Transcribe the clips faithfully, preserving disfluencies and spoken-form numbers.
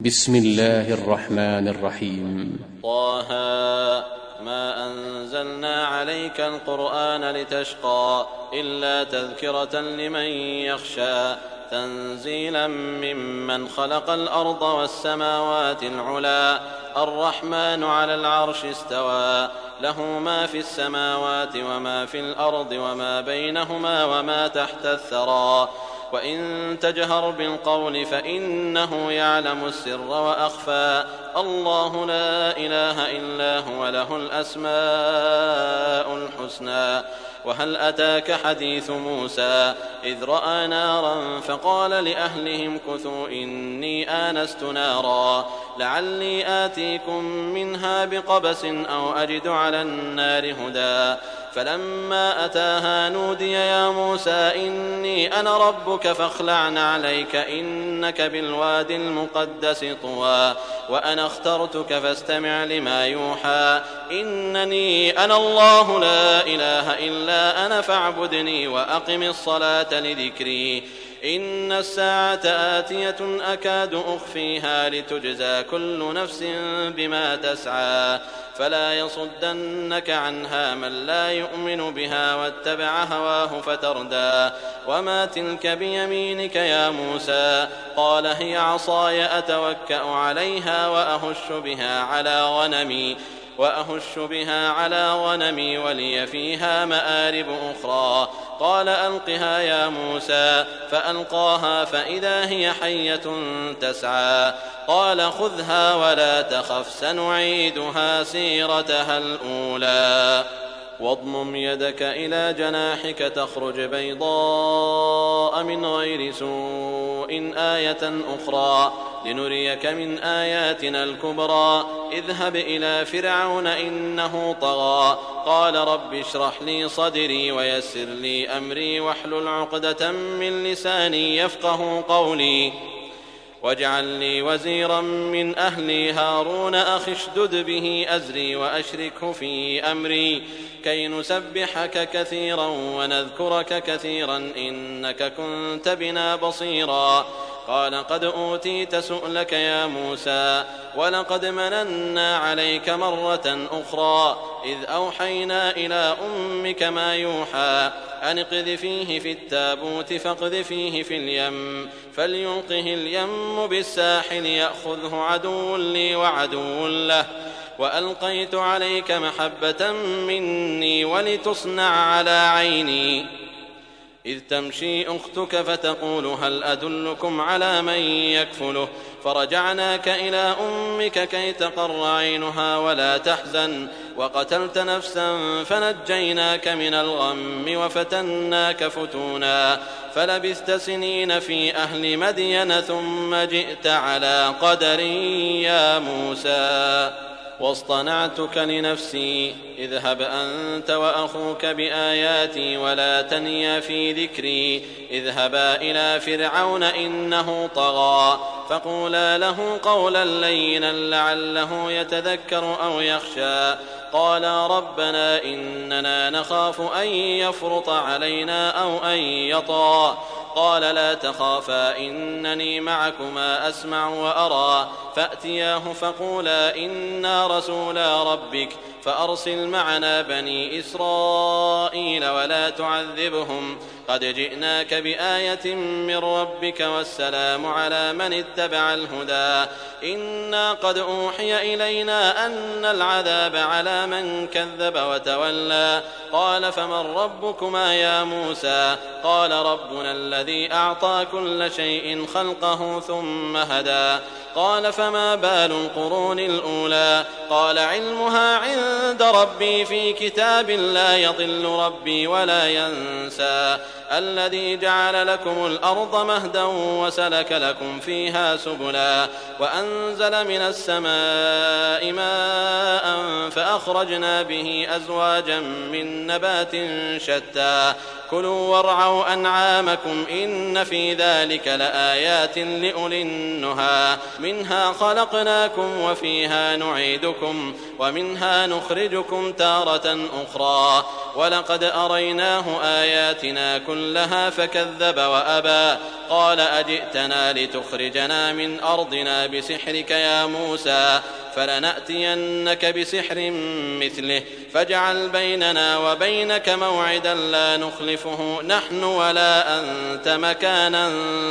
بسم الله الرحمن الرحيم. طه ما أنزلنا عليك القرآن لتشقى إلا تذكرة لمن يخشى تنزيلا ممن خلق الأرض والسماوات العلى الرحمن على العرش استوى له ما في السماوات وما في الأرض وما بينهما وما تحت الثرى وإن تجهر بالقول فإنه يعلم السر وأخفى الله لا إله إلا هو له الأسماء الحسنى. وهل أتاك حديث موسى إذ رأى نارا فقال لأهلهم كثوا إني آنست نارا لعلي آتيكم منها بقبس أو أجد على النار هدى فلما أتاها نودي يا موسى إني أنا ربك فاخلع عليك إنك بالواد المقدس طوى وأنا اخترتك فاستمع لما يوحى إنني أنا الله لا إله إلا أنا فاعبدني وأقم الصلاة لذكري إن الساعة آتية أكاد أخفيها لتجزى كل نفس بما تسعى فلا يصدنك عنها من لا يؤمن بها واتبع هواه فتردى وما تلك بيمينك يا موسى قال هي عصاي أتوكأ عليها وأهش بها على غنمي وأهش بها على غنمي ولي فيها مآرب أخرى قال ألقها يا موسى فألقاها فإذا هي حية تسعى قال خذها ولا تخف سنعيدها سيرتها الأولى واضمم يدك إلى جناحك تخرج بيضاء من غير سوء آية أخرى لنريك من آياتنا الكبرى اذهب إلى فرعون إنه طغى قال رب اشرح لي صدري ويسر لي أمري واحلل عقدة من لساني يفقه قولي واجعل لي وزيرا من أهلي هارون أخي اشدد به أزري وأشركه في أمري كي نسبحك كثيرا ونذكرك كثيرا إنك كنت بنا بصيرا قال قد أوتيت سؤلك يا موسى ولقد مننا عليك مرة أخرى إذ أوحينا إلى أمك ما يوحى أن اقذفيه في التابوت فاقذفيه في اليم فليلقه اليم بالساحل يأخذه عدو لي وعدو له وألقيت عليك محبة مني ولتصنع على عيني إذ تمشي أختك فتقول هل أدلكم على من يكفله فرجعناك إلى أمك كي تقر عينها ولا تحزن وقتلت نفسا فنجيناك من الغم وفتناك فتونا فلبثت سنين في أهل مدين ثم جئت على قدر يا موسى واصطنعتك لنفسي اذهب أنت وأخوك بآياتي ولا تنيا في ذكري اذهبا إلى فرعون إنه طغى فقولا له قولا لينا لعله يتذكر أو يخشى قالا ربنا إننا نخاف أن يفرط علينا أو أن يطغى قال لا تخافا إنني معكما أسمع وأرى فأتياه فقولا إنا رسولا ربك فأرسل معنا بني إسرائيل ولا تعذبهم قد جئناك بآية من ربك والسلام على من اتبع الهدى إنا قد أوحي إلينا أن العذاب على من كذب وتولى قال فمن ربكما يا موسى قال ربنا الذي أعطى كل شيء خلقه ثم هدى قال فما بال القرون الأولى قال علمها عند ربي في كتاب لا يضل ربي ولا ينسى الذي جعل لكم الأرض مهدا وسلك لكم فيها سبلا وأنزل من السماء ماء فأخرجنا به أزواجا من نبات شتى كلوا وارعوا أنعامكم إن في ذلك لآيات لأولي النهى منها خلقناكم وفيها نعيدكم ومنها نخرجكم تارة أخرى ولقد أريناه آياتنا كلها فكذب وأبى قال أجئتنا لتخرجنا من أرضنا بسحرك يا موسى فلنأتينك بسحر مثله فاجعل بيننا وبينك موعدا لا نخلفه نحن ولا أنت مكانا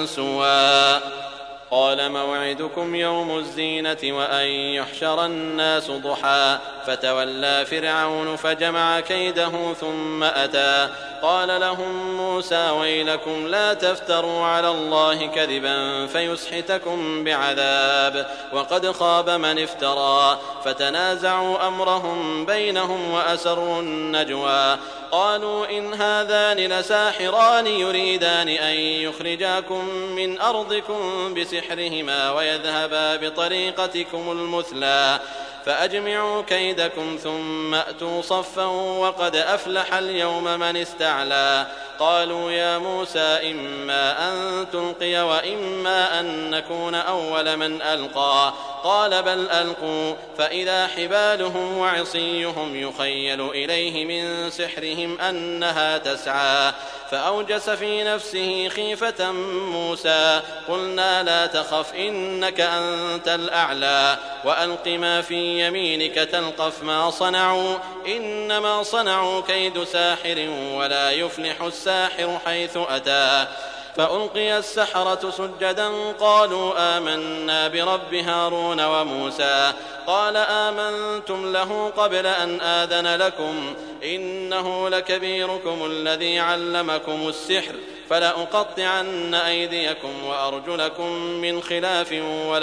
سوى قال موعدكم يوم الزينة وأن يحشر الناس ضحى فتولى فرعون فجمع كيده ثم أتى قال لهم موسى ويلكم لا تفتروا على الله كذبا فيسحتكم بعذاب وقد خاب من افترى فتنازعوا أمرهم بينهم وأسروا النجوى قالوا إن هذان لساحران يريدان أن يخرجاكم من أرضكم بسحرهما ويذهبا بطريقتكم المثلى فأجمعوا كيدكم ثم أتوا صفا وقد أفلح اليوم من استعلى قالوا يا موسى إما أن تلقي وإما أن نكون أول من ألقى قال بل ألقوا فإذا حبالهم وعصيهم يخيل إليه من سحرهم أنها تسعى فأوجس في نفسه خيفة موسى قلنا لا تخف إنك أنت الأعلى وألق ما في يمينك تلقف ما صنعوا إنما صنعوا كيد ساحر ولا يفلح الساحر حيث أتى فألقي السحرة سجدا قالوا آمنا برب هارون وموسى قال آمنتم له قبل أن آذن لكم إنه لكبيركم الذي علمكم السحر فلأقطعن أيديكم وأرجلكم من خلاف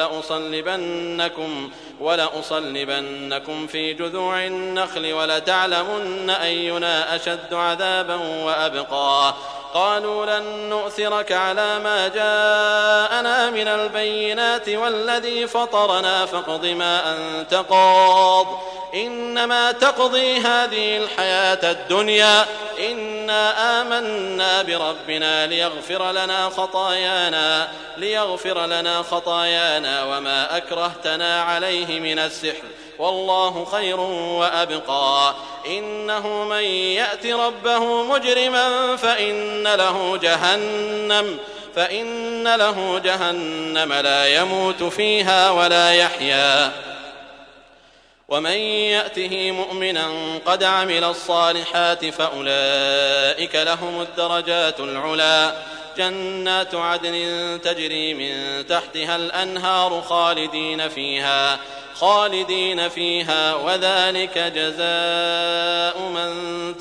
ولأصلبنكم, ولأصلبنكم في جذوع النخل ولتعلمن أينا أشد عذابا وأبقى قالوا لن نؤثرك على ما جاءنا من البينات والذي فطرنا فاقض ما أنت قاض إنما تقضي هذه الحياة الدنيا إنا آمنا بربنا ليغفر لنا خطايانا ليغفر لنا خطايانا وما أكرهتنا عليه من السحر والله خير وأبقى إنه من يأت ربه مجرما فإن له جهنم فإن له جهنم لا يموت فيها ولا يحيا ومن يأته مؤمنا قد عمل الصالحات فأولئك لهم الدرجات العلى جنات عدن تجري من تحتها الأنهار خالدين فيها خالدين فيها وذلك جزاء من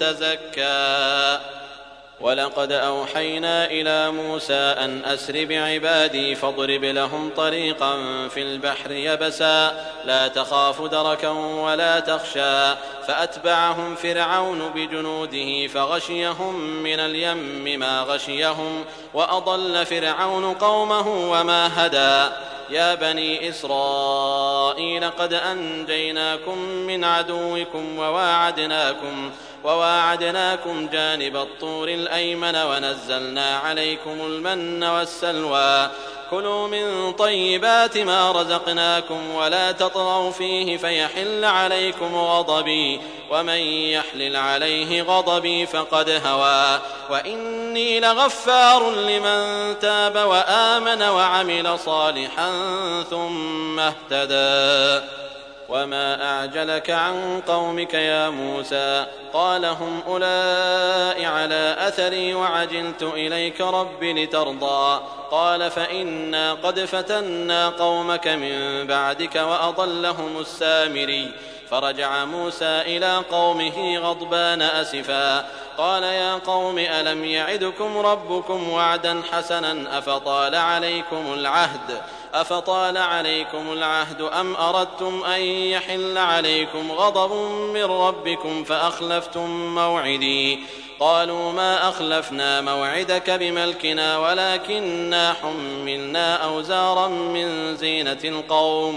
تزكى ولقد أوحينا إلى موسى أن أسر بعبادي فاضرب لهم طريقا في البحر يبسا لا تخاف دركا ولا تخشى فأتبعهم فرعون بجنوده فغشيهم من اليم ما غشيهم وأضل فرعون قومه وما هدى يا بني إسرائيل قد أنجيناكم من عدوكم وواعدناكم وواعدناكم جانب الطور الأيمن ونزلنا عليكم المن والسلوى كلوا من طيبات ما رزقناكم ولا تطغوا فيه فيحل عليكم غضبي ومن يحلل عليه غضبي فقد هوى وإني لغفار لمن تاب وآمن وعمل صالحا ثم اهتدى وما أعجلك عن قومك يا موسى قال هم أولئك على أثري وعجلت إليك رب لترضى قال فإنا قد فتنا قومك من بعدك وأضلهم السامري فرجع موسى إلى قومه غضبان أسفا قال يا قوم ألم يعدكم ربكم وعدا حسنا أفطال عليكم العهد أفطال عليكم العهد أم أردتم أن يحل عليكم غضب من ربكم فأخلفتم موعدي قالوا ما أخلفنا موعدك بملكنا ولكننا حملنا أوزارا من زينة القوم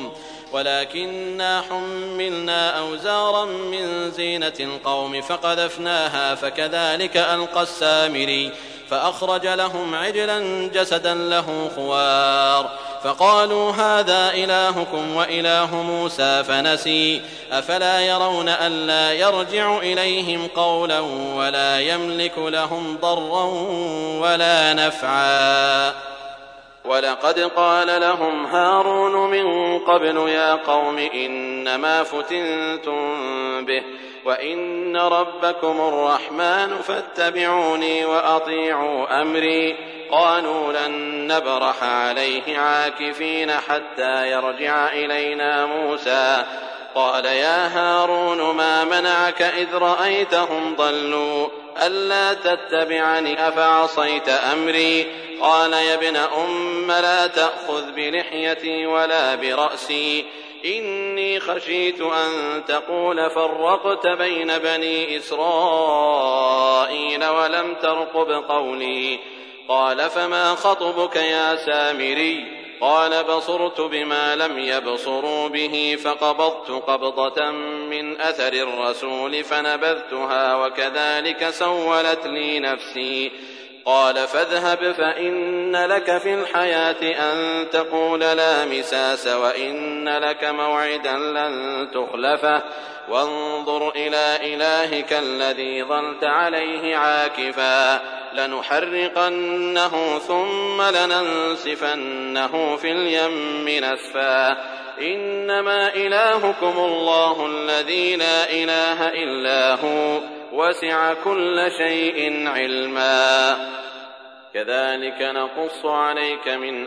ولكننا حملنا أوزارا من زينة القوم فقذفناها فكذلك ألقى السامري فأخرج لهم عجلا جسدا له خوار فقالوا هذا إلهكم وإله موسى فنسي أفلا يرون ألا يرجع إليهم قولا ولا يملك لهم ضرا ولا نفعا ولقد قال لهم هارون من قبل يا قوم إنما فتنتم به وإن ربكم الرحمن فاتبعوني وأطيعوا أمري قالوا لن نبرح عليه عاكفين حتى يرجع إلينا موسى قال يا هارون ما منعك إذ رأيتهم ضلوا ألا تتبعني أفعصيت أمري قال يا ابن أم لا تأخذ بلحيتي ولا برأسي إني خشيت أن تقول فرقت بين بني إسرائيل ولم ترقب قولي قال فما خطبك يا سامري قال بصرت بما لم يبصروا به فقبضت قبضة من أثر الرسول فنبذتها وكذلك سولت لي نفسي قال فاذهب فإن لك في الحياة أن تقول لا مساس وإن لك موعدا لن تخلفه وانظر إلى إلهك الذي ظلت عليه عاكفا لنحرقنه ثم لننسفنه في اليم نسفا إنما إلهكم الله الذي لا إله إلا هو وسع كل شيء علما كذلك نقص عليك من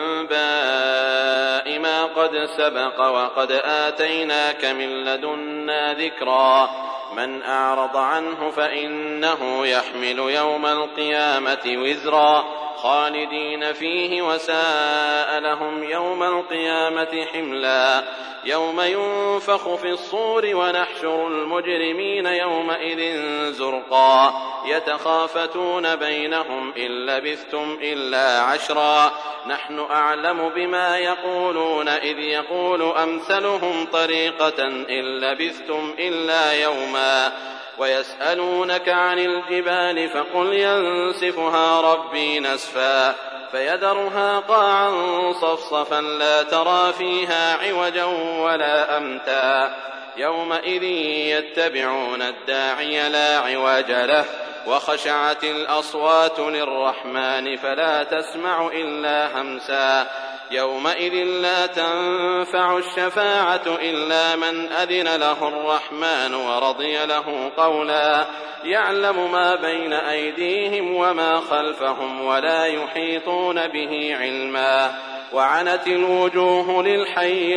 أنباء ما قد سبق وقد آتيناك من لدنا ذكرا من أعرض عنه فإنه يحمل يوم القيامة وزرا خالدين فيه وساء لهم يوم القيامة حملا يوم ينفخ في الصور ونحشر المجرمين يومئذ زرقا يتخافتون بينهم إن لبثتم إلا عشرا نحن أعلم بما يقولون إذ يقول أمثلهم طريقة إن لبثتم إلا يوما ويسألونك عن الجبال فقل ينسفها ربي نسفا فيذرها قاعا صفصفا لا ترى فيها عوجا ولا أمتا يومئذ يتبعون الداعي لا عوج له وخشعت الأصوات للرحمن فلا تسمع إلا همسا يومئذ لا تنفع الشفاعة إلا من أذن له الرحمن ورضي له قولا يعلم ما بين أيديهم وما خلفهم ولا يحيطون به علما وعنت الوجوه للحي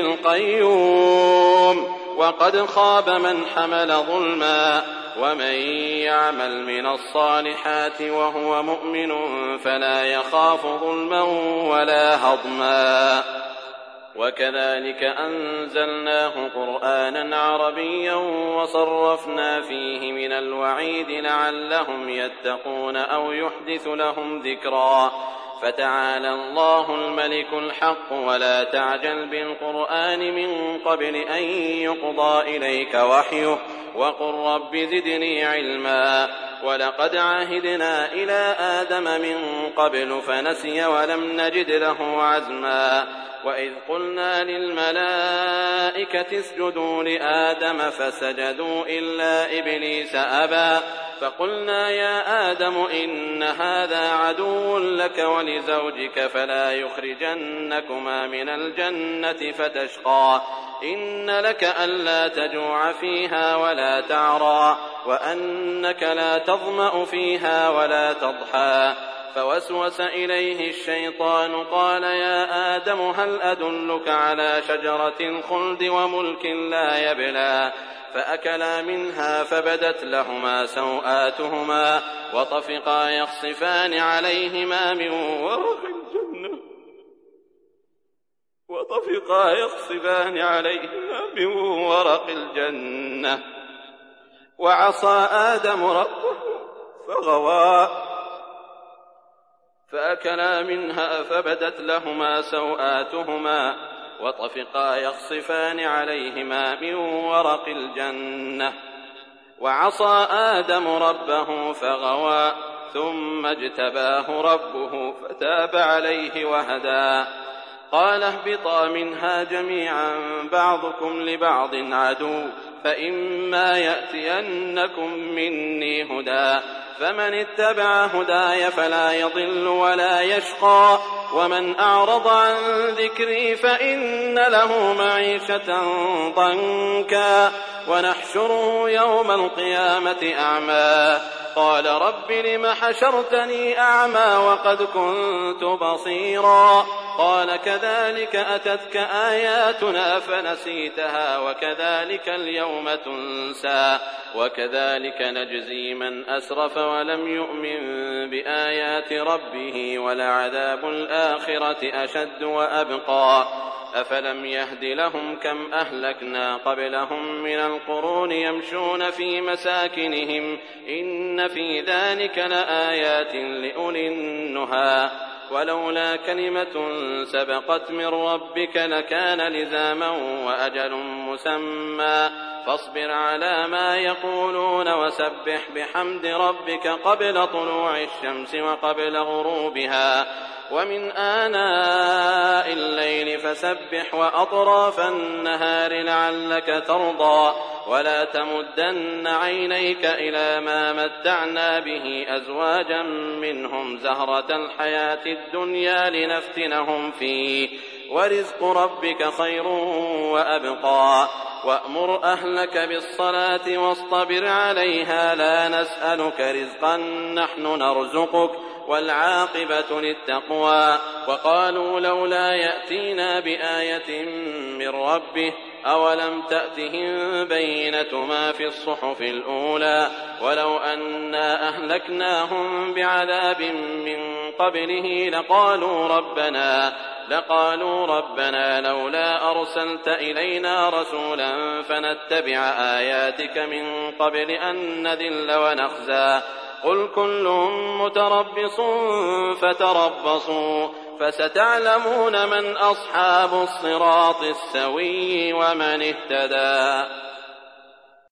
القيوم وقد خاب من حمل ظلما ومن يعمل من الصالحات وهو مؤمن فلا يخاف ظلما ولا هضما وكذلك أنزلناه قرآنا عربيا وصرفنا فيه من الوعيد لعلهم يتقون أو يحدث لهم ذكرا فتعالى الله الملك الحق ولا تعجل بالقرآن من قبل أن يقضى إليك وحيه وقل رب زدني علما ولقد عهدنا إلى آدم من قبل فنسي ولم نجد له عزما وإذ قلنا للملائكة اسجدوا لآدم فسجدوا إلا إبليس أبى فقلنا يا آدم إن هذا عدو لك ولزوجك فلا يخرجنكما من الجنة فتشقى إن لك ألا تجوع فيها ولا تعرى وأنك لا تظمأ فيها ولا تضحى فوسوس إليه الشيطان قال يا آدم هل أدلك على شجرة الخلد وملك لا يبلى فأكلا منها فبدت لهما سوآتهما وطفقا يخصفان عليهما من ورق الجنة وطفقا يخصفان عليهما من ورق الجنة وعصى آدم ربه فغوى فأكلا منها فبدت لهما سوآتهما وطفقا يخصفان عليهما من ورق الجنة. وعصى آدم ربه فغوى ثم اجتباه ربه فتاب عليه وهدى. قال اهبطا منها جميعا بعضكم لبعض عدو فإما يأتينكم مني هدى فمن اتبع هداي فلا يضل ولا يشقى ومن أعرض عن ذكري فإن له معيشة ضنكا ونحشره يوم القيامة أعمى قال رب لم حشرتني أعمى وقد كنت بصيرا قال كذلك أتتك آياتنا فنسيتها وكذلك اليوم تنسى وكذلك نجزي من أسرف ولم يؤمن بآيات ربه ولعذاب الآخرة أشد وأبقى أفلم يهد لهم كم أهلكنا قبلهم من القرون يمشون في مساكنهم إن في ذلك لآيات لأولي النهى ولولا كلمة سبقت من ربك لكان لزاما وأجل مسمى فاصبر على ما يقولون وسبح بحمد ربك قبل طلوع الشمس وقبل غروبها ومن آناء الليل فسبح وأطراف النهار لعلك ترضى ولا تمدن عينيك إلى ما متعنا به أزواجا منهم زهرة الحياة الدنيا لنفتنهم فيه ورزق ربك خير وأبقى وأمر أهلك بالصلاة واصطبر عليها لا نسألك رزقا نحن نرزقك والعاقبة للتقوى وقالوا لولا يأتينا بآية من ربه أولم تأتهم بينة ما في الصحف الأولى ولو أنا أهلكناهم بعذاب من قبله لقالوا ربنا لقالوا ربنا لولا أرسلت إلينا رسولا فنتبع آياتك من قبل أن نذل ونخزى قل كل متربص فتربصوا فستعلمون من أصحاب الصراط السوي ومن اهتدى.